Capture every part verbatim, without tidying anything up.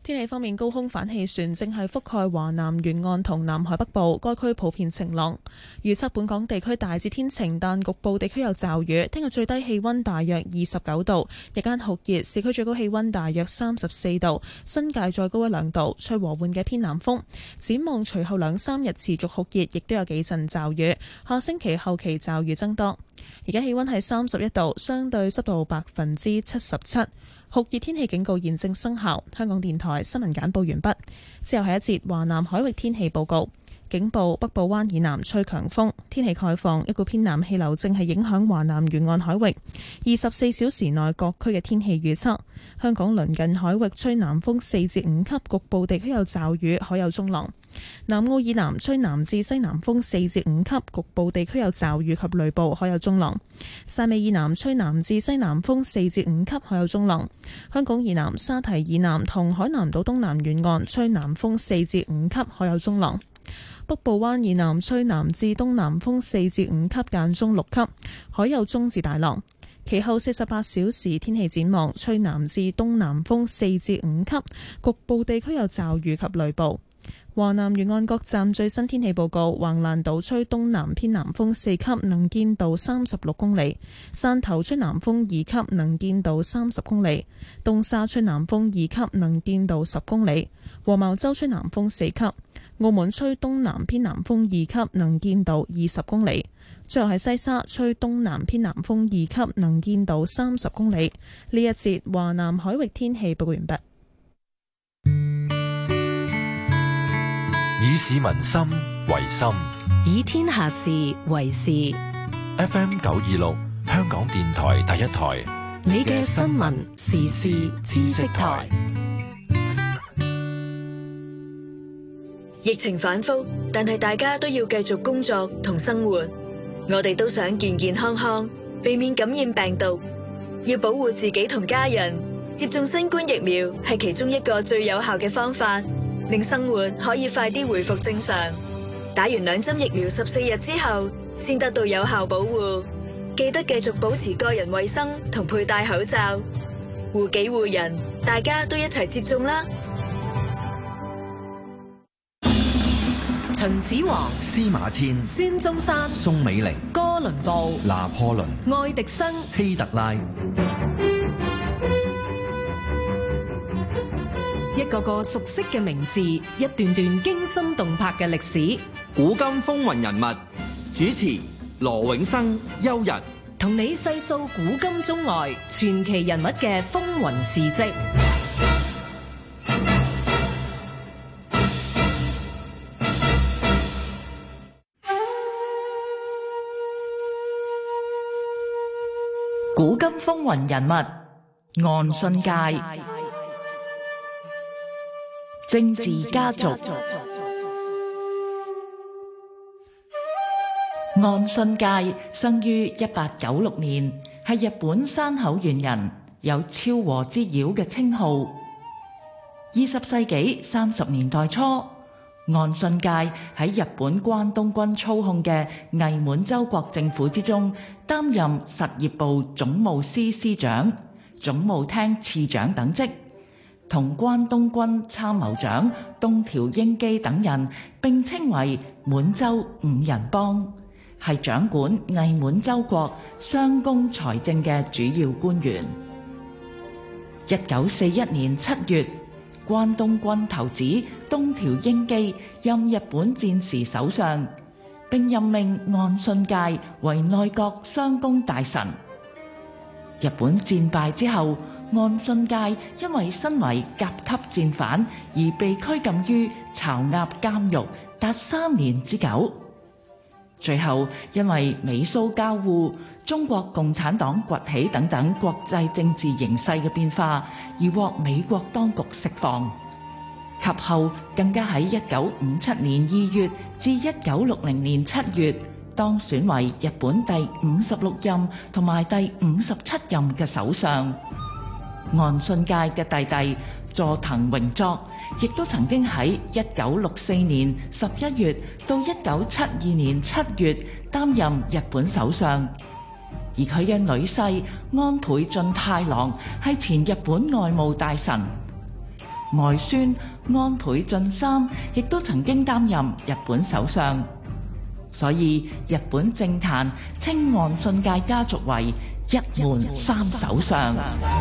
天氣方面，高空反氣旋正係覆蓋華南沿岸同南海北部，該區普遍晴朗。預測本港地區大致天晴，但局部地區有驟雨。聽日最低氣溫大約二十九度，日間酷熱，市區最高氣溫大約三十四度，新界再高一兩度，吹和緩嘅偏南風。展望隨後兩三日持續酷熱，亦都有幾陣驟雨。下星期後期驟雨增多。而家氣溫係三十一度，相對濕度百分之七十七。酷熱天氣警告現正生效。香港電台新聞簡報完畢。之後係一節華南海域天氣報告。警報：北部灣以南吹強風，天氣概況，一股偏南氣流正係影響華南沿岸海域。二十四小時內各區嘅天氣預測：香港鄰近海域吹南風四至五級，局部地區有驟雨，海有中浪。南澳以南吹南至西南風四至五級，局部地區有驟雨及雷暴，海有中浪。汕尾以南吹南至西南風四至五級，海有中浪。香港以南、沙堤以南同海南島東南沿岸吹南風四至五級，海有中浪。北部灣以南吹南至東南風四至五級，間中六級，海有中至大浪。其後四十八小時天氣展望，吹南至東南風四至五級，局部地區有驟雨及雷暴。華南沿岸各站最新天氣報告：橫瀾島吹東南偏南風四級，能見度三十六公里；汕頭吹南風二級，能見度三十公里；東沙吹南風二級，能見度十公里；黃茅洲吹南風四級；澳門吹東南偏南風二級，能見度二十公里。最後係西沙吹東南偏南風二級，能見度三十公里。呢一節華南海域天氣報告完畢。 以市民心為心， 以天下事為事。 F M 九二六，香港電台第一台， 你嘅新聞時事知識台。 疫情反覆，但係大家都要繼續工作同生活。我哋都想健健康康，避免感染病毒。要保護自己同家人，接種新冠疫苗係其中一個最有效嘅方法，令生活可以快啲回復正常。打完兩針疫苗十四日之後，先得到有效保護。記得繼續保持個人衛生同佩戴口罩，護己護人，大家都一齊接種啦。 秦始皇、 司馬遷、 孫中山、 宋美齡、 哥倫布、 拿破崙、 愛迪生、 希特拉， 一個個熟悉嘅名字，一段段驚心動魄嘅歷史。 古今風雲人物，主持羅永生、邱日， 同你細數古今中外傳奇人物嘅風雲事跡。 古今風雲人物，岸信介。政治家族。岸信介生於一八九六年，係日本山口縣人，有昭和之妖嘅稱號。二十世紀三十年代初，岸信介喺日本關東軍操控嘅偽滿洲國政府之中，擔任實業部總務司司長、總務廳次長等職，同關東軍參謀長東條英機等人並稱為滿洲五人幫，係掌管偽滿洲國商工財政嘅主要官員。一九四一年七月，關東軍頭子東條英機任日本戰時首相，並任命岸信介為內閣商工大臣。日本戰敗之後，岸信介因為身為甲級戰犯而被拘禁於巢鴨監獄達三年之久。最後因為美蘇交惡、中國共產黨崛起等等國際政治形勢嘅變化，而獲美國當局釋放。及後更加喺一九五七年二月至一九六零年七月當選為日本第五十六任同埋第五十七任嘅首相。岸信介嘅弟弟佐藤榮作亦都曾經喺一九六四年十一月到一九七二年七月擔任日本首相，而佢嘅女婿安倍晉太郎係前日本外務大臣。 外孫安倍晉三亦都曾經擔任日本首相，所以日本政壇稱岸信介家族為一門三首相。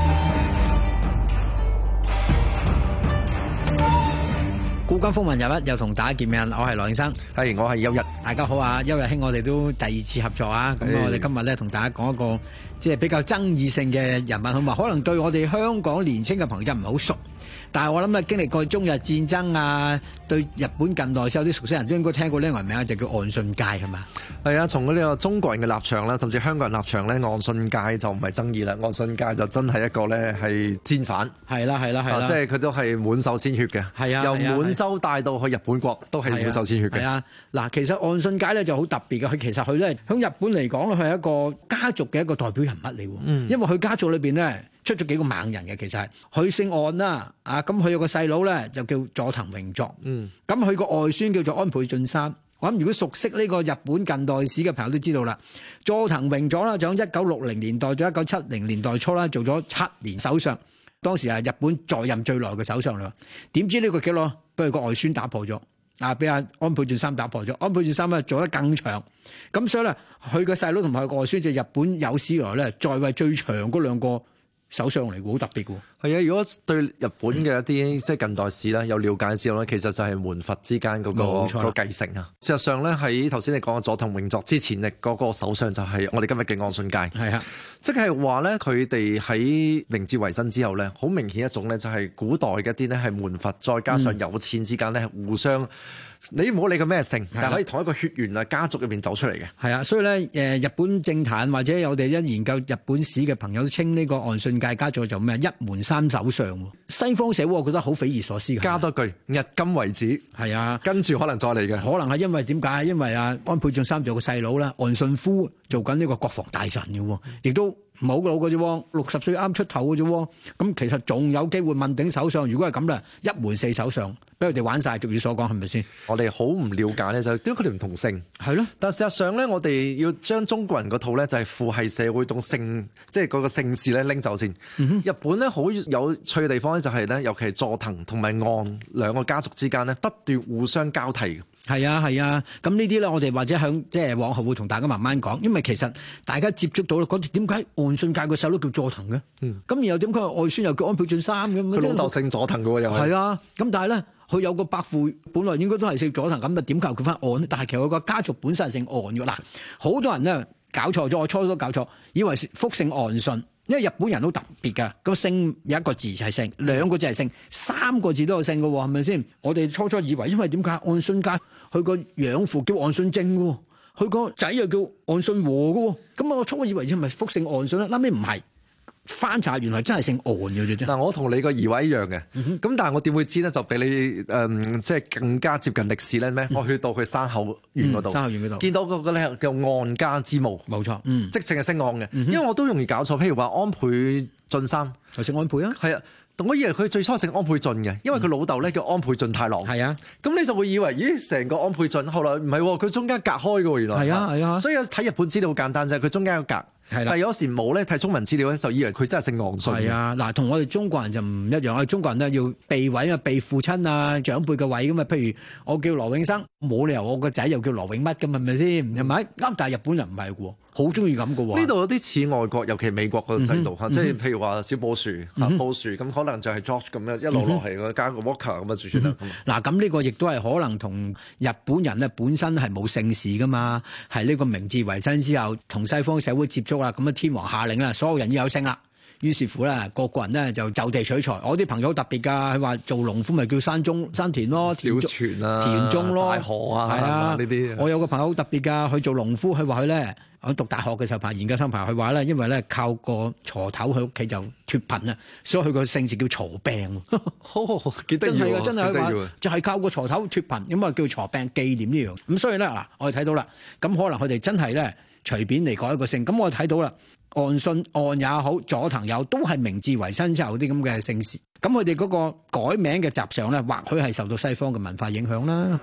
古今風雲人物又同大家見面，我係羅永生， 係我係邱日， 大家好啊！邱日兄，我哋都第二次合作啊！咁我哋今日咧同大家講一個即係比較爭議性嘅人物，好嘛？可能對我哋香港年輕嘅朋友唔係好熟，但係我諗咧經歷過中日戰爭啊，對日本近代史有啲熟悉人都應該聽過呢個人名，就叫岸信介，係嘛？ 係啊，從呢個中國人嘅立場啦，甚至香港人立場咧，岸信介就唔係爭議啦，岸信介就真係一個咧係戰犯， 係啦係啦係啦， 即係佢都係滿手鮮血嘅， 係啊， 由滿洲帶到去日本國都係滿手鮮血嘅。 係啊，嗱，其實岸信介咧就好特別嘅，佢其實佢咧喺日本嚟講咧，佢係一個家族嘅一個代表人物嚟喎，嗯、因為佢家族裏邊咧出咗幾個猛人嘅，其實係佢姓岸啦，啊咁佢有個細佬咧就叫佐藤榮作，嗯，咁佢個外孫叫做安倍晉三。我諗如果熟悉呢個日本近代史嘅朋友都知道啦，佐藤榮作啦，就喺一九六零年代到一九七零年代初啦，做咗七年首相，當時係日本在任最耐嘅首相啦。點知呢個紀錄俾佢個外孫打破咗，啊，俾阿安倍晉三打破咗。安倍晉三咧做得更長，咁所以咧佢個細佬同埋佢個外孫就日本有史以來咧在位最長嗰兩個首相嚟嘅，好特別嘅。 係啊，如果對日本嘅一啲即係近代史咧有了解之後咧，其實就係門閥之間嗰、嗰個、個繼承啊。事實上咧，喺頭先你講嘅佐藤榮作之前，力嗰個首相就係我哋今日嘅岸信介。係啊，即係話咧，佢哋喺明治維新之後咧，好明顯一種咧就係古代嘅一啲咧係門閥，再加上有錢之間咧互相。嗯你唔好理佢咩姓，但係可以同一個血緣啊家族入邊走出嚟嘅。係啊，所以咧誒日本政壇或者我哋一研究日本史嘅朋友都稱呢個岸信介家族就咩一門三首相。西方社會我覺得好匪夷所思嘅。加多句日今為止。係啊，跟住可能再嚟嘅。可能係因為點解？因為啊安倍晉三做個細佬啦，岸信夫做緊呢個國防大臣嘅，亦都唔好老嘅啫，六十歲啱出頭嘅啫。咁其實仲有機會問鼎首相。如果係咁啦，一門四首相俾佢哋玩晒，俗語所講係咪先？我哋好唔了解咧，就點解佢哋唔同姓？係咯。但事實上咧，我哋要將中國人嗰套咧，就係父系社會種姓，即係嗰個姓氏咧拎走先。嗯、日本咧好有趣嘅地方咧，就係咧，尤其係佐藤同埋岸兩個家族之間咧，不斷互相交替。係啊係啊，咁呢啲咧，我哋或者響即係往後會同大家慢慢講，因為其實大家接觸到咧，嗰啲點解岸信介個細佬叫佐藤嘅？嗯，咁然後點解外孫又叫安倍晉三咁？佢老豆姓佐藤嘅喎，又係。係啊，咁但係咧，佢有個伯父本來應該都係姓佐藤，咁啊點解叫翻岸咧？但係其實佢個家族本身係姓岸嘅。嗱，好多人咧搞錯咗，我初初都搞錯，以為複姓岸信。因為日本人好特別㗎，個姓有一個字係姓，兩個字係姓，三個字都有姓㗎喎，係咪先？我哋初初以為，因為點解岸信介佢個養父叫岸信正㗎喎，佢個仔又叫岸信和㗎喎，咁我初初以為係咪複姓岸信咧？後尾唔係。翻查原來真係姓岸嘅啫。嗱，我同你個疑惑一樣嘅，咁、嗯、但係我點會知咧？就俾你誒、嗯，即係更加接近歷史咧咩？嗯、我去到佢山口縣嗰度，山口縣嗰度見到嗰個咧叫岸家之墓，冇錯，嗯，即淨係姓岸嘅，嗯、因為我都容易搞錯。譬如話安倍晉三，就姓安倍啊，係啊。我以為佢最初姓安倍晉嘅，因為佢老豆咧叫安倍晉太郎。係啊，咁你就會以為，咦，成個安倍晉，後來唔係喎，佢中間隔開嘅喎，原來。係啊，係啊。所以睇日本資料好簡單啫，佢中間有隔。係啦。但係有時冇咧，睇中文資料咧，就以為佢真係姓岸信。係啊，嗱，同我哋中國人就唔一樣，我哋中國人咧要避位啊，避父親啊、長輩嘅位咁啊。譬如我叫羅永生，冇理由我個仔又叫羅永乜咁，係咪先？係咪？啱，但係日本人唔係喎。好中意咁嘅喎，呢度有啲似外國，尤其美國個制度嚇，即係、嗯、譬如話小布殊嚇、嗯、布殊，咁可能就係 George 咁樣一路落嚟，加個 Walker 咁啊，算啦。嗱，咁呢個亦都係可能同日本人咧本身係冇姓氏噶嘛，係呢個明治維新之後同西方社會接觸啦，咁啊天皇下令啦，所有人要有姓啦。於是乎咧，個個人咧就就地取材。我啲朋友好特別㗎，佢話做農夫咪叫山中山田咯，小泉啊、田中咯、大河啊，係啊呢啲。我有個朋友好特別㗎，佢做農夫，佢話佢咧喺讀大學嘅時候排研究生排，佢話咧因為咧靠個鋤頭喺屋企就脫貧啊，所以佢個姓氏叫鋤柄。好好好，幾得意喎！真係真係佢話就係靠個鋤頭脫貧，咁啊叫鋤柄紀念呢樣。咁所以咧嗱，我哋睇到啦，咁可能佢哋真係咧隨便嚟改一個姓。咁我哋睇到啦。岸信岸也好，佐藤也好，都係明治維新之後啲咁嘅姓氏。咁佢哋嗰個改名嘅習尚咧，或許係受到西方嘅文化影響啦。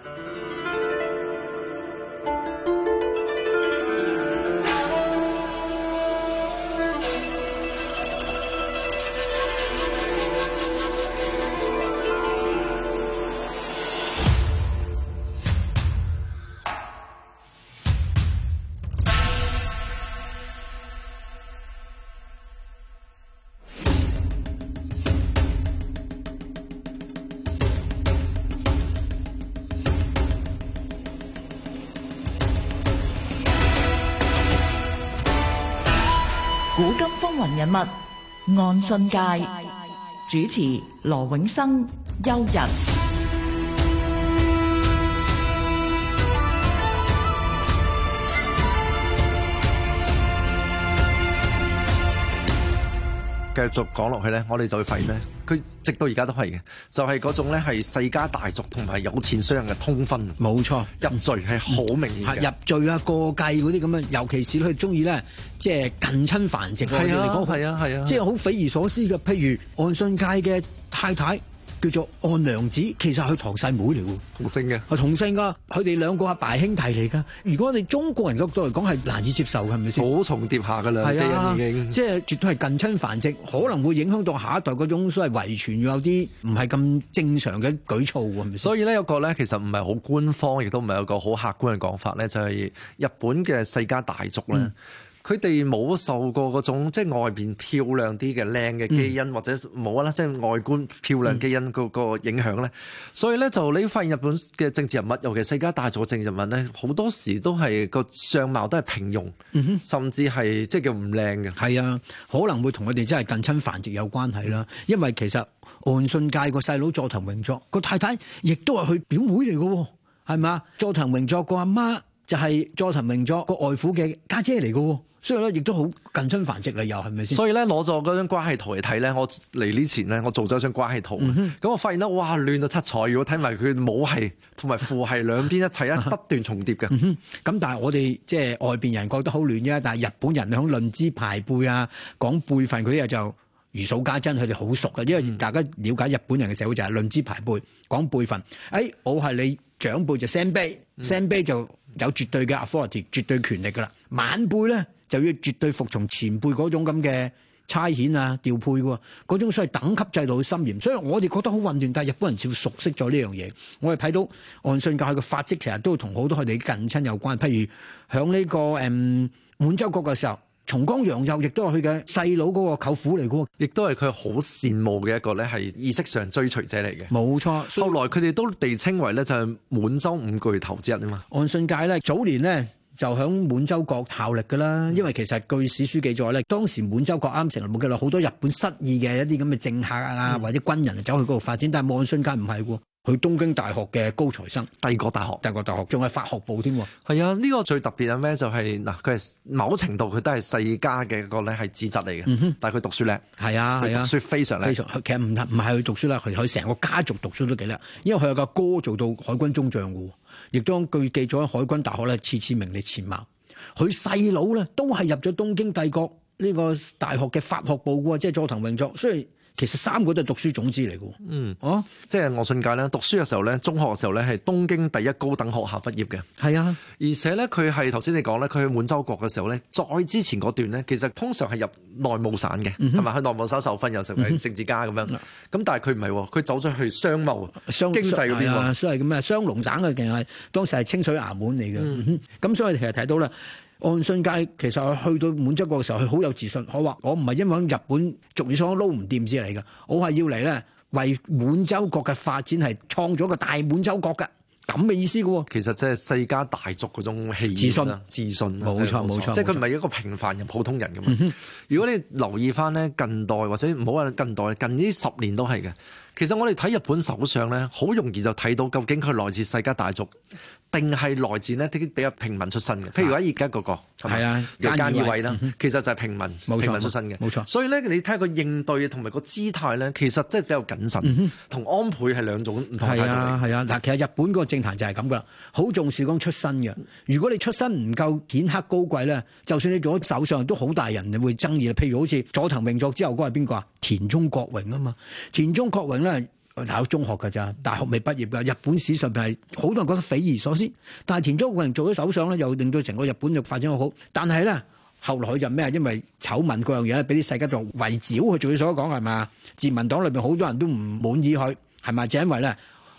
古今風雲人物岸信介，主持羅永生、邱日。 繼續講落去咧，我哋就會發現咧，佢直到而家都係嘅，就係、是、嗰種咧係世家大族同埋有錢商人嘅通婚。 冇錯， 入贅係好明顯嘅。 入贅啊、過繼嗰啲咁樣，尤其是佢中意咧，即係近親繁殖。 係啊，係啊，係啊， 即係好匪夷所思嘅。譬如岸信介嘅太太叫做岸良子，其實係佢堂細妹嚟喎， 同姓嘅， 係同姓噶。佢哋兩個阿爸兄弟嚟噶。如果我哋中國人角度嚟講，係難以接受嘅，係咪先？ 好重疊下噶啦， 係啊， 已經即係絕對係近親繁殖，可能會影響到下一代嗰種所謂遺傳，有啲唔係咁正常嘅舉措喎，係咪先？ 所以呢，有個咧其實唔係好官方，亦都唔係有個好客觀嘅講法咧，就係、是、日本嘅世家大族咧。嗯佢哋冇受過嗰種即係外邊漂亮啲嘅靚嘅基因，嗯、或者冇啦，即係外觀漂亮基因嗰個影響咧。嗯、所以咧就你發現日本嘅政治人物，尤其世家大族嘅政治人物咧，好多時都係個相貌都係平庸，嗯、哼甚至係即係叫唔靚嘅。係啊，可能會同佢哋真係近親繁殖有關係啦。因為其實岸信介個細佬佐藤榮作個太太，亦都係佢表妹嚟嘅，係嘛？佐藤榮作個阿媽就係佐藤榮作個外父嘅家姐嚟嘅。所以咧，亦都好近親繁殖啦，又係咪先？所以咧， 攞咗嗰張關係圖嚟睇咧，我嚟呢前咧，我做咗張關係圖，咁、嗯、哼我發現咧，哇，亂到七彩！如果睇埋佢母系同埋父系兩邊一齊啊，不斷重疊嘅。咁、 嗯、但係我哋即係外邊人覺得好亂啫，但係日本人響論資排輩啊，講輩分嗰啲嘢就如數家珍，佢哋好熟嘅，因為大家了解日本人嘅社會就係論資排輩，講輩分。誒、哎，我係你長輩就 senbei，senbei、嗯、就有絕對嘅 authority， 絕對權力噶啦。晚輩咧，就要絕對服從前輩嗰種咁嘅差遣啊、調配喎，嗰種所謂等級制度嘅森嚴，所以我哋覺得好混亂。但係日本人似乎熟悉咗呢樣嘢。我哋睇到岸信介嘅發跡，成日都同好多佢哋近親有關。譬如響呢個誒滿洲國嘅時候，松岡洋右亦都係佢嘅細佬嗰個舅父嚟嘅， 亦都係佢好羨慕嘅一個咧，係意識上追隨者嚟嘅。 冇錯， 後來佢哋都被稱為咧就係滿洲五巨頭之一啊嘛。 岸信介咧早年咧，就響滿洲國效力噶啦，因為其實據史書記載咧，當時滿洲國啱成立冇幾耐，好多日本失意嘅一啲咁嘅政客啊，嗯、或者軍人走去嗰度發展，但係岸信介唔係喎，去東京大學嘅高材生，帝國大學，帝國大學仲係法學部添。 係啊，呢、這個最特別係咩？就係、是、嗱，佢係某程度佢都係世家嘅一個咧係資質嚟嘅，嗯、哼但係佢讀書叻，係啊係啊，讀書非常叻。非常，其實唔唔係佢讀書叻，佢佢成個家族讀書都幾叻，因為佢有個哥做到海軍中將嘅。亦都據記咗喺海軍大學咧，次次名列前茅。佢細佬咧都係入咗東京帝國呢個大學嘅法學部嘅，即係佐藤榮作。所以其實三個都係讀書種子嚟嘅。嗯，哦、啊，即係岸信介咧，讀書嘅時候咧，中學嘅時候咧係東京第一高等學校畢業嘅。係啊，而且咧佢係頭先你講咧，佢去滿洲國嘅時候咧，再之前嗰段咧，其實通常係入內務省嘅，係咪、嗯哼？去內務省受訓又成為政治家咁樣。咁、嗯、哼但係佢唔係，佢走咗去商貿、商經濟嗰邊喎。所謂咁啊，雙龍省嘅定係當時係清水衙門嚟嘅。咁、嗯、所以其實睇到啦。岸信介其實去到滿洲國嘅時候，佢好有自信。我話我唔係因為喺日本俗語所講撈唔掂之嚟嘅，我係要嚟咧為滿洲國嘅發展係創咗個大滿洲國嘅咁嘅意思嘅。其實即係世家大族嗰種氣自信，自信冇錯冇錯，即係佢唔係一個平凡人、普通人咁嘛。嗯、哼如果你留意翻咧近代或者唔好話近代，近呢十年都係嘅。其實我哋睇日本首相咧，好容易就睇到究竟佢來自世家大族，定係來自呢啲比較平民出身嘅。譬如話而家嗰個係啊，菅義偉啦，其實就係平民錯平民出身嘅，冇錯。所以咧，你睇下個應對同埋個姿態咧，其實即係比較謹慎，同、嗯、哼安倍係兩種唔同態度嚟。係啊係啊，嗱，其實日本個政壇就係咁噶啦，好重視講出身嘅。如果你出身唔夠顯赫高貴咧，就算你做咗首相，都好大人會爭議。譬如好似佐藤榮作之後嗰個係邊個啊？田中角榮啊嘛，田中角榮咧大學中學㗎咋，大學未畢業㗎。日本史上邊係好多人覺得匪夷所思，但係田中角榮做咗首相咧，又令到成個日本就發展好好。但係咧，後來佢就咩？因為醜聞嗰樣嘢咧，俾啲世家族圍剿佢，做佢所講係嘛？自民黨裏邊好多人都唔滿意佢，係咪？就因為咧，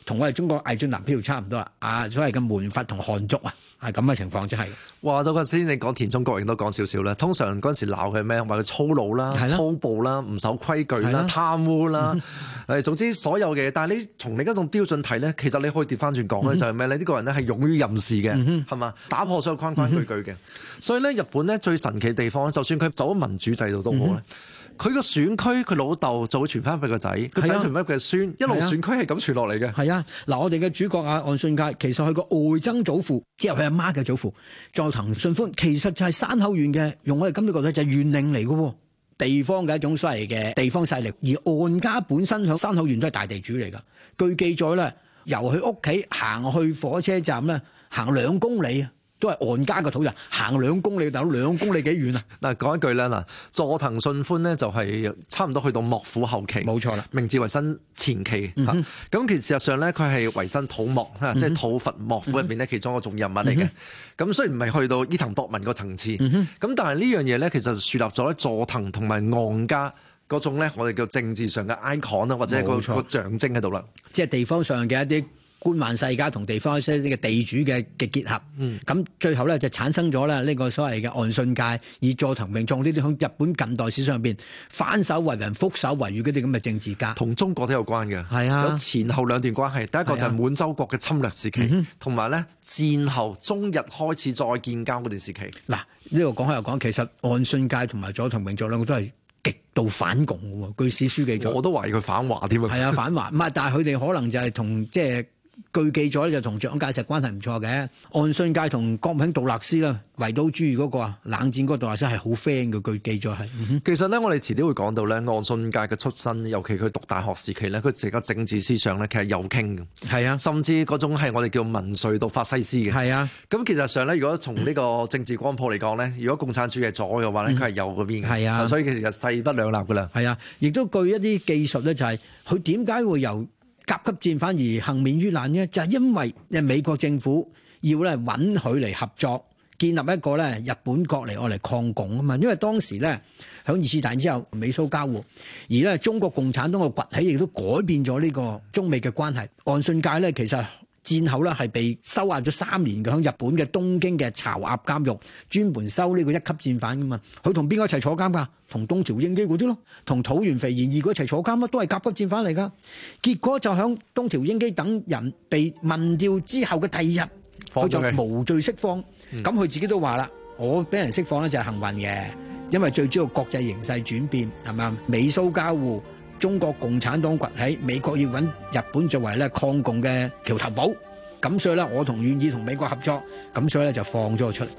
同我哋中國魏晉南漂差唔多啦。啊，所謂嘅門閥同漢族啊，係咁嘅情況，即係。 話到嗰陣時，你講田中角榮都講少少啦。通常嗰陣時鬧佢咩？話佢粗魯啦、粗暴啦、唔守規矩啦、貪污啦，誒，總之所有嘅嘢。但係你從另一種標準睇咧，其實你可以調翻轉講咧，就係咩咧？呢個人咧係勇於任事嘅，係嘛？打破所有框框矩矩嘅。所以咧，日本咧最神奇嘅地方咧，就算佢走咗民主制度都好咧。佢個選區，佢老豆就會傳翻俾個仔，個仔傳翻俾個孫，一路選區係咁傳落嚟嘅。 係啊，嗱，我哋嘅主角啊，岸信介，其實佢個外曾祖父，即係佢阿媽嘅祖父，佐藤信寬，其實就係山口縣嘅，用我哋今日覺得就係縣令嚟嘅，地方嘅一種所謂嘅地方勢力。而岸家本身響山口縣都係大地主嚟㗎。據記載咧，由佢屋企行去火車站咧，行兩公里啊。都係岸家嘅土人，行兩公里，大佬兩公里幾遠啊？ 嗱，講一句咧，嗱，佐藤信寬呢就係差唔多去到幕府後期， 冇錯啦，明治維新前期嚇。咁、嗯、其實事實上咧，佢係維新土幕嚇，嗯、即係土佛幕府入邊咧其中一種人物嚟嘅。咁、嗯、雖然唔係去到伊藤博文個層次，咁、嗯、但係呢樣嘢咧，其實樹立咗咧佐藤同埋岸家嗰種咧，我哋叫政治上嘅 icon 啊，或者一個個象徵喺度啦。 即係地方上嘅一啲官宦世家同地方一啲嘅地主嘅嘅結合，咁、嗯、最後咧就產生咗咧呢個所謂嘅岸信介，以佐藤榮作呢啲喺日本近代史上邊翻手為人、覆手為雨嗰啲咁嘅政治家， 同中國都有關嘅，係啊，有前後兩段關係。第一個就係滿洲國嘅侵略時期，同埋咧戰後中日開始再建交嗰段時期。 嗱，呢個講開又講，其實岸信介同埋佐藤榮作兩個都係極度反共嘅喎。據史書記載， 我都懷疑佢反華添啊。 係啊，反華，唔係，但係佢哋可能就係同即係。據記載就同蔣介石關係唔錯嘅，岸信介同國務卿杜勒斯啦，圍島主義嗰個啊，冷戰嗰個杜勒斯係好 friend 嘅，據記載係。 其實咧，我哋遲啲會講到咧，岸信介嘅出身，尤其佢讀大學時期咧，佢自己嘅政治思想咧，其實有傾嘅。係啊，甚至嗰種係我哋叫民粹到法西斯嘅。係啊，咁其實上咧，如果從呢個政治光譜嚟講咧，如果共產主義係左嘅話咧，佢係右嗰邊嘅。係啊，所以其實勢不兩立噶啦。係啊，亦都據一啲記述咧，就係佢點解會由甲級戰反而幸免於難呢？就係、是、因為誒美國政府要咧允許嚟合作，建立一個咧日本國嚟我嚟抗共啊嘛。因為當時咧響二次大戰之後美蘇交互，而咧中國共產黨嘅崛起亦都改變咗呢個中美嘅關係。岸信介咧其實戰後咧係被收押咗三年嘅，響日本嘅東京嘅巢鴨監獄，專門收呢個一級戰犯噶嘛。佢同邊個一齊坐監㗎？同東條英機嗰啲咯，同土原肥賢二個一齊坐監咯，都係甲級戰犯嚟㗎。結果就響東條英機等人被問掉之後嘅第二日，佢就無罪釋放。咁佢、嗯、自己都話啦，我俾人釋放咧就係幸運嘅，因為最主要國際形勢轉變係嘛，美蘇交互，中國共產黨崛起，美國要揾日本作為咧抗共嘅橋頭堡，咁所以咧我同願意同美國合作，咁所以咧就放咗佢出嚟。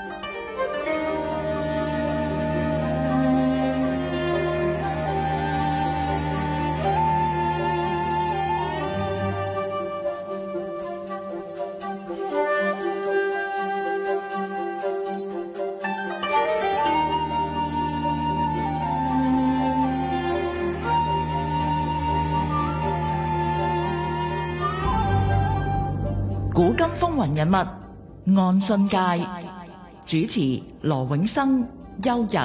古今風雲人物岸信介，主持羅永生、邱日。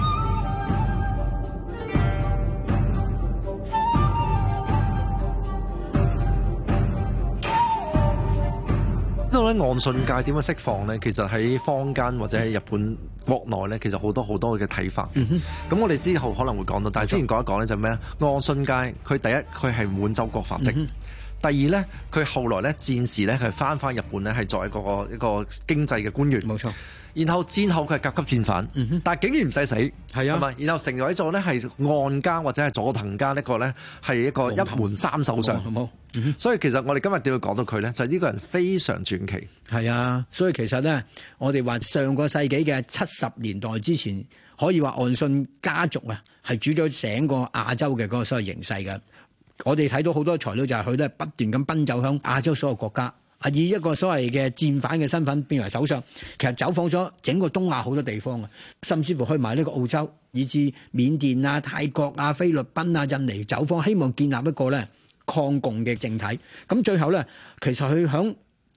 呢度咧岸信介點樣釋放呢？其實喺坊間或者喺日本國內咧，其實好多好多嘅睇法。咁、嗯、我哋之後可能會講到，但係之前講一講咧就咩咧？岸信介佢第一佢係滿洲國發跡。嗯第二咧，佢後來咧戰時咧，佢翻返日本咧，係作為一個一個經濟嘅官員。冇錯。然後戰後佢係甲級戰犯，嗯、但係竟然唔使死，係啊，係咪？然後成為咗咧係岸家或者係佐藤家呢個咧係一個一門三手相。好冇？嗯、所以其實我哋今日點會講到佢咧，就係、是、呢個人非常傳奇。 係啊，所以其實咧，我哋話上個世紀嘅七十年代之前，可以話岸信家族啊係主咗整個亞洲嘅嗰個所謂形勢嘅。我哋睇到好多材料就係佢都係不斷咁奔走向亞洲所有國家，啊以一個所謂嘅戰犯嘅身份變為首相，其實走訪咗整個東亞好多地方啊，甚至乎去埋呢個澳洲，以至緬甸啊、泰國啊、菲律賓啊、印尼走訪，希望建立一個咧抗共嘅政體。咁最後咧，其實佢響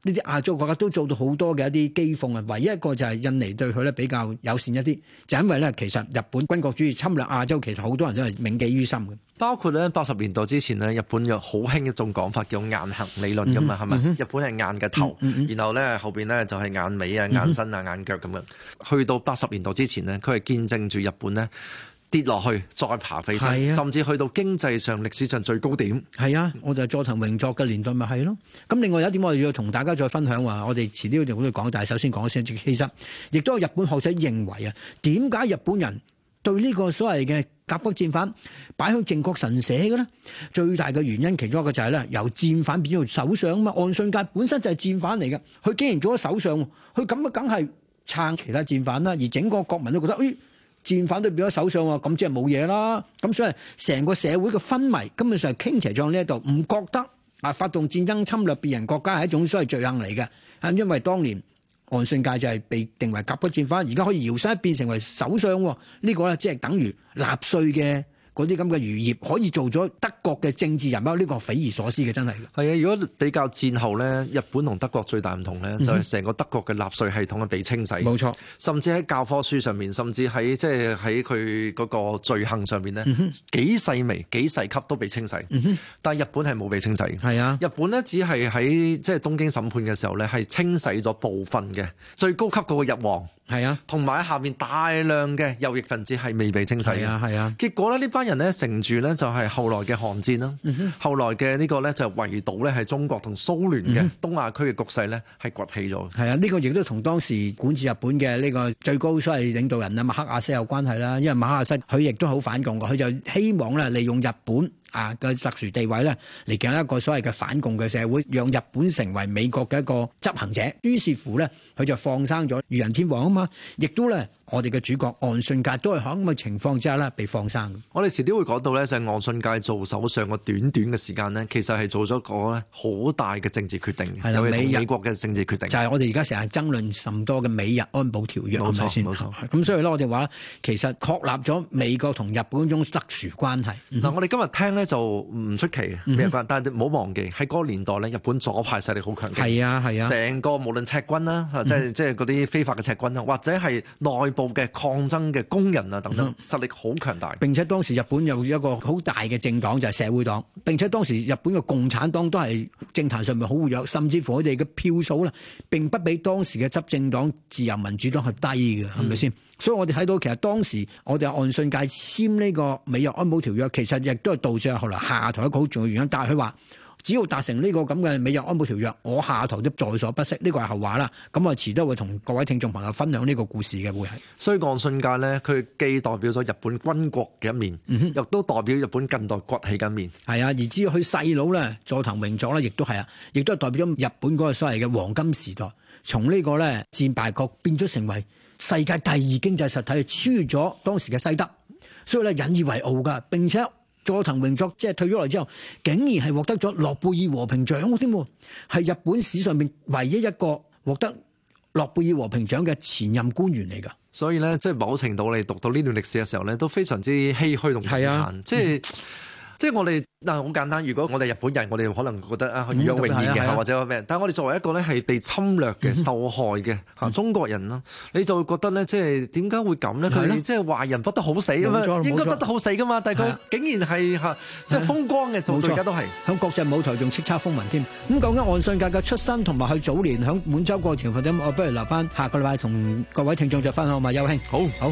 呢啲亞洲國家都做到好多嘅一啲譏諷啊。唯一一個就係印尼對佢咧比較友善一啲，就因為咧其實日本軍國主義侵略亞洲，其實好多人都係銘記於心嘅。 包括咧八十年代之前咧，日本有好興一種講法叫硬核理論㗎嘛，係咪、嗯？日本係硬嘅頭，嗯嗯、然後咧後邊咧就係硬尾啊、硬身啊、硬腳咁樣。去到八十年代之前呢，佢係見證住日本呢跌落去，再爬飛升，啊、甚至去到經濟上歷史上最高點。係啊，我哋佐藤榮作嘅年代咪係咯。咁另外有一點我哋要同大家再分享話，我哋遲啲會會講，但係首先講先，其實亦都有日本學者認為啊，點解日本人對呢個所謂嘅甲骨戰犯擺喺靖國神社嘅咧？最大嘅原因其中一個就係咧，由戰犯變咗首相啊嘛。岸信介本身就係戰犯嚟嘅，佢竟然做咗首相，佢咁啊梗係撐其他戰犯啦。而整個國民都覺得，誒、哎、戰犯都變咗首相喎，咁即係冇嘢啦。咁所以成個社會嘅氛圍根本上係傾斜咗呢一度，唔覺得啊發動戰爭侵略別人國家係一種所謂罪行嚟嘅。啊，因為當年岸信介就係被定為甲骨戰犯，而家可以搖身一變成為首相，呢、這個咧即係等於納粹嘅嗰啲咁嘅餘孽可以做咗德國嘅政治人物，呢、這個匪夷所思嘅，真係。係啊，如果比較戰後咧，日本同德國最大唔同咧，就係成個德國嘅納稅系統係被清洗。冇錯、嗯哼，甚至喺教科書上面，甚至喺即係喺佢嗰個罪行上面咧，嗯、哼幾細微、幾細級都被清洗。嗯、哼但係日本係冇被清洗。係啊，日本咧只係喺即係東京審判嘅時候咧，係清洗咗部分嘅最高級嗰個日皇。係啊，同埋喺下面大量嘅右翼分子係未被清洗嘅。係啊，係啊。結果咧呢班人咧乘住咧就係後來嘅韓戰啦，嗯、哼後來嘅呢個咧就圍堵咧係中國同蘇聯嘅東亞區嘅局勢咧係崛起咗。係啊，呢、這個亦都同當時管治日本嘅呢個最高所謂領導人啊馬克亞西有關係啦。因為馬克亞西佢亦都好反共嘅，佢就希望咧利用日本啊嘅特殊地位咧嚟建立一個所謂嘅反共嘅社會，讓日本成為美國嘅一個執行者。於是乎咧，佢就放生咗裕仁天皇啊嘛，亦都咧我哋嘅主角岸信介都係喺咁嘅情況之下咧被放生。我哋遲啲會講到咧，就係岸信介做首相個短短嘅時間呢，其實係做咗個咧好大嘅政治決定，係啦，美美國嘅政治決定，就係我哋而家成日爭論甚多嘅美日安保條約，冇錯先？冇錯。咁所以咧，我哋話其實確立咗美國同日本嗰種特殊關係。嗱、嗯哼，我哋今日聽咧就唔出奇，嗯、哼但係唔好忘記喺嗰個年代咧，日本左派勢力好強勁，係啊係啊，成個無論赤軍啦，即係即係嗰啲非法嘅赤軍啦，或者係內部嘅抗爭嘅工人啊等等，實力好強大。並且當時日本有一個好大嘅政黨就係社會黨，並且當時日本嘅共產黨都係政壇上面好活躍，甚至乎佢哋嘅票數啦並不比當時嘅執政黨自由民主黨係低嘅，係咪先？所以我哋睇到其實當時我哋岸信介簽呢個美日安保條約，其實亦都係導致後來下台一個好重要原因。但係佢話只要達成呢個咁嘅美日安保條約，我下台都在所不惜。呢個係後話啦。咁我遲都會同各位聽眾朋友分享呢個故事嘅會係。所以岸信介呢，佢既代表咗日本軍國嘅一面，亦、嗯、哼都代表日本近代崛起嘅一面。係啊，而至於佢細佬咧，佐藤榮作咧，亦都係啊，亦都係代表咗日本嗰個所謂嘅黃金時代，從呢個咧戰敗國變咗成為世界第二經濟實體，超越咗當時嘅西德，所以咧引以為傲噶。並且佐藤榮作即係退咗嚟之後，竟然係獲得咗諾貝爾和平獎添，係日本史上面唯一一個獲得諾貝爾和平獎嘅前任官員嚟噶。所以咧，即係某程度你讀到呢段歷史嘅時候咧，都非常之唏噓同感嘆，即係。即係我哋嗱好簡單，如果我哋日本人，我哋可能覺得啊，與有榮焉嘅，或者咩？但係我哋作為一個咧係被侵略嘅、受害嘅嚇中國人啦，你就會覺得咧，即係點解會咁咧？佢即係壞人不得好死咁樣，應該不得好死噶嘛？但係佢竟然係嚇即係風光嘅，做到而家都係喺國際舞台仲叱咤風雲添。咁究竟岸信介嘅出身同埋佢早年喺滿洲過程發生，我不如留翻下個禮拜同各位聽眾再分享嘛。邱兄，好好。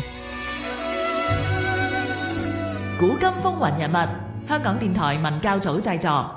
古今風雲人物。香港電台文教組製作。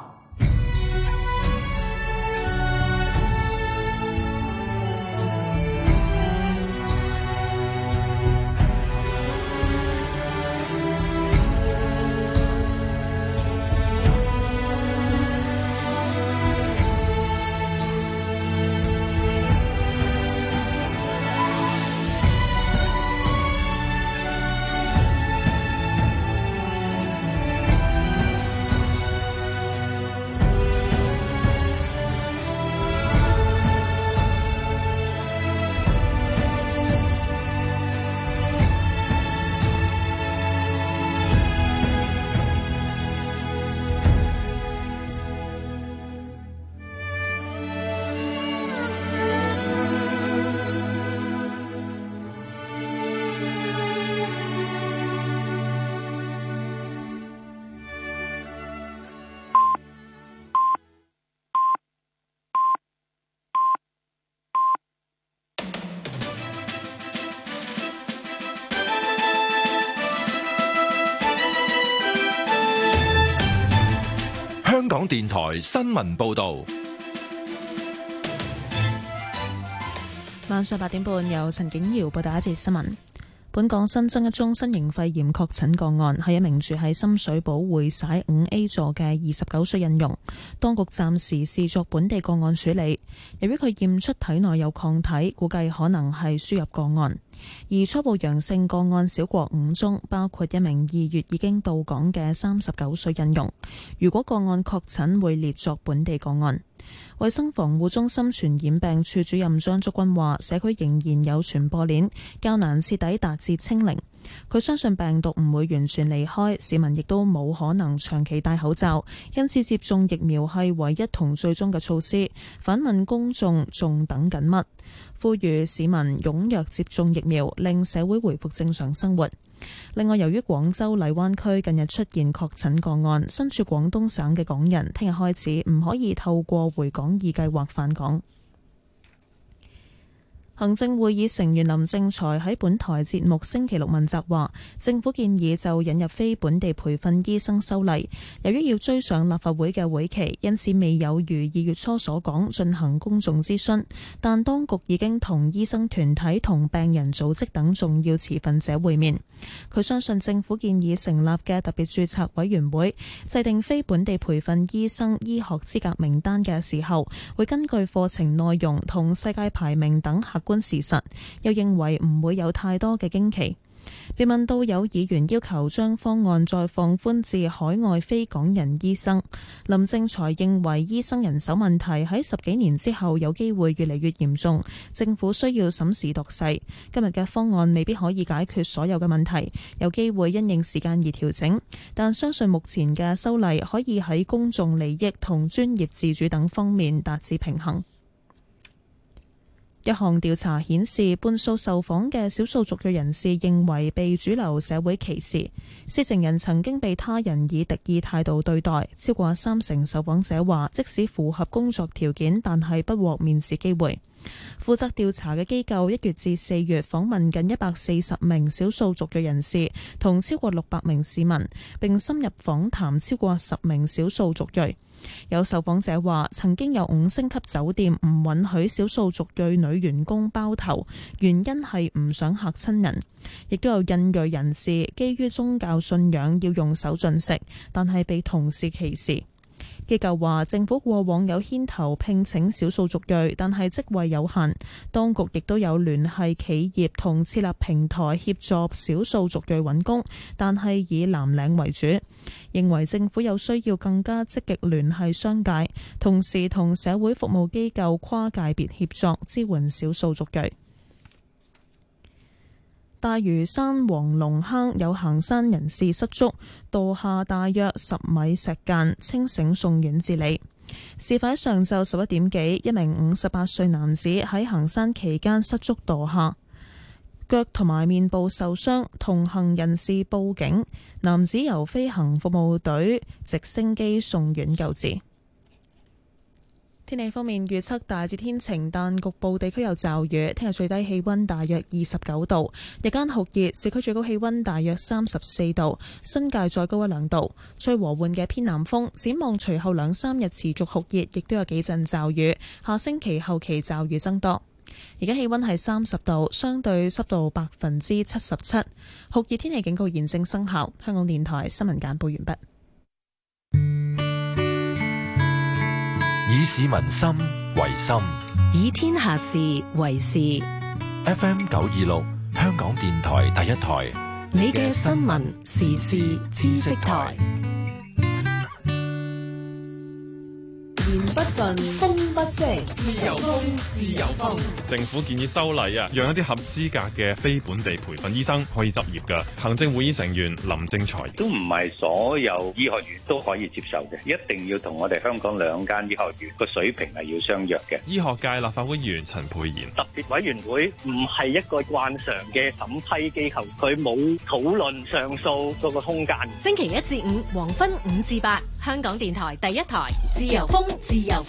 港電台新聞報道。 晚上八點半，由陳景瑤報道一節新聞。本港新增一宗新型肺炎確診個案，係一名住喺深水埗匯璽五 A 座嘅二十九歲印傭，當局暫時視作本地個案處理。由於佢驗出體內有抗體，估計可能係輸入個案。而初步陽性個案少過五宗，包括一名二月已經到港嘅三十九歲印傭。如果個案確診，會列作本地個案。衛生防護中心傳染病處主任張竹君話，社區仍然有傳播鏈，較難徹底達至清零。佢相信病毒唔會完全離開，市民亦都冇可能長期戴口罩，因此接種疫苗係唯一同最終嘅措施。反問公眾仲等緊乜？呼籲市民踴躍接種疫苗，令社會回復正常生活。另外，由於廣州荔灣區近日出現確診個案，身處廣東省嘅港人聽日開始唔可以透過回港易計劃返港。行政會議成員林正財喺本台節目星期六問責話，政府建議就引入非本地培訓醫生修例，由於要追上立法會嘅會期，因此未有如二月初所講進行公眾諮詢，但當局已經同醫生團體同病人組織等重要持份者會面。佢相信政府建議成立嘅特別註冊委員會制定非本地培訓醫生醫學資格名單嘅時候，會根據課程內容同世界排名等客觀事實，又認為唔會有太多嘅驚奇。被問到有議員要求將方案再放寬至海外非港人醫生，林正財認為醫生人手問題喺十幾年之後有機會越嚟越嚴重，政府需要審時度勢。今日嘅方案未必可以解決所有嘅問題，有機會因應時間而調整，但相信目前嘅修例可以喺公眾利益同專業自主等方面達至平衡。一項調查顯示，半數受訪嘅少數族裔人士認為被主流社會歧視，四成人曾經被他人以敵意態度對待，超過三成受訪者話，即使符合工作條件，但係不獲面試機會。負責調查嘅機構一月至四月訪問近一百四十名少數族裔人士同超過六百名市民，並深入訪談超過十名少數族裔。有受訪者話，曾經有五星級酒店唔允許少數族裔女員工包頭，原因係唔想嚇親人。亦都有印裔人士基於宗教信仰要用手進食，但係被同事歧視。機構話，政府過往有牽頭聘請少數族裔，但係職位有限。當局亦都有聯繫企業同設立平台協助少數族裔揾工，但係以藍領為主。認為政府有需要更加積極聯繫商界，同時同社會服務機構跨界別協作，支援少數族裔。大嶼山黃龍坑有行山人士失足墮下大約十米石澗，清醒送院治理。事發喺上晝十一點幾，一名五十八歲男子喺行山期間失足墮下，腳同埋面部受傷，同行人士報警，男子由飛行服務隊直升機送院救治。天氣方面預測大致天晴，但局部地區有驟雨。聽日最低氣溫大約二十九度，日間酷熱，市區最高氣溫大約三十四度，新界再高一兩度。吹和緩嘅偏南風，展望隨後兩三日持續酷熱，亦都有幾陣驟雨。下星期後期驟雨增多。而家氣溫係三十度，相對濕度百分之七十七，酷熱天氣警告現正生效。香港電台新聞簡報完畢。 以市民心為心， 以天下事為事。 F M 九二六，香港電台第一台， 你嘅新聞時事知識台。言不盡，風不息，自由風，自由風。 政府建議修例啊，讓一啲合資格嘅非本地培訓醫生可以執業㗎。行政會議成員林正財都唔係所有醫學院都可以接受嘅，一定要同我哋香港兩間醫學院個水平係要相若嘅。 醫學界立法會議員陳沛然， 特別委員會唔係一個慣常嘅審批機構，佢冇討論上訴嗰個空間。 星期一至五黃昏五至八，香港電台第一台，自由風，自由風。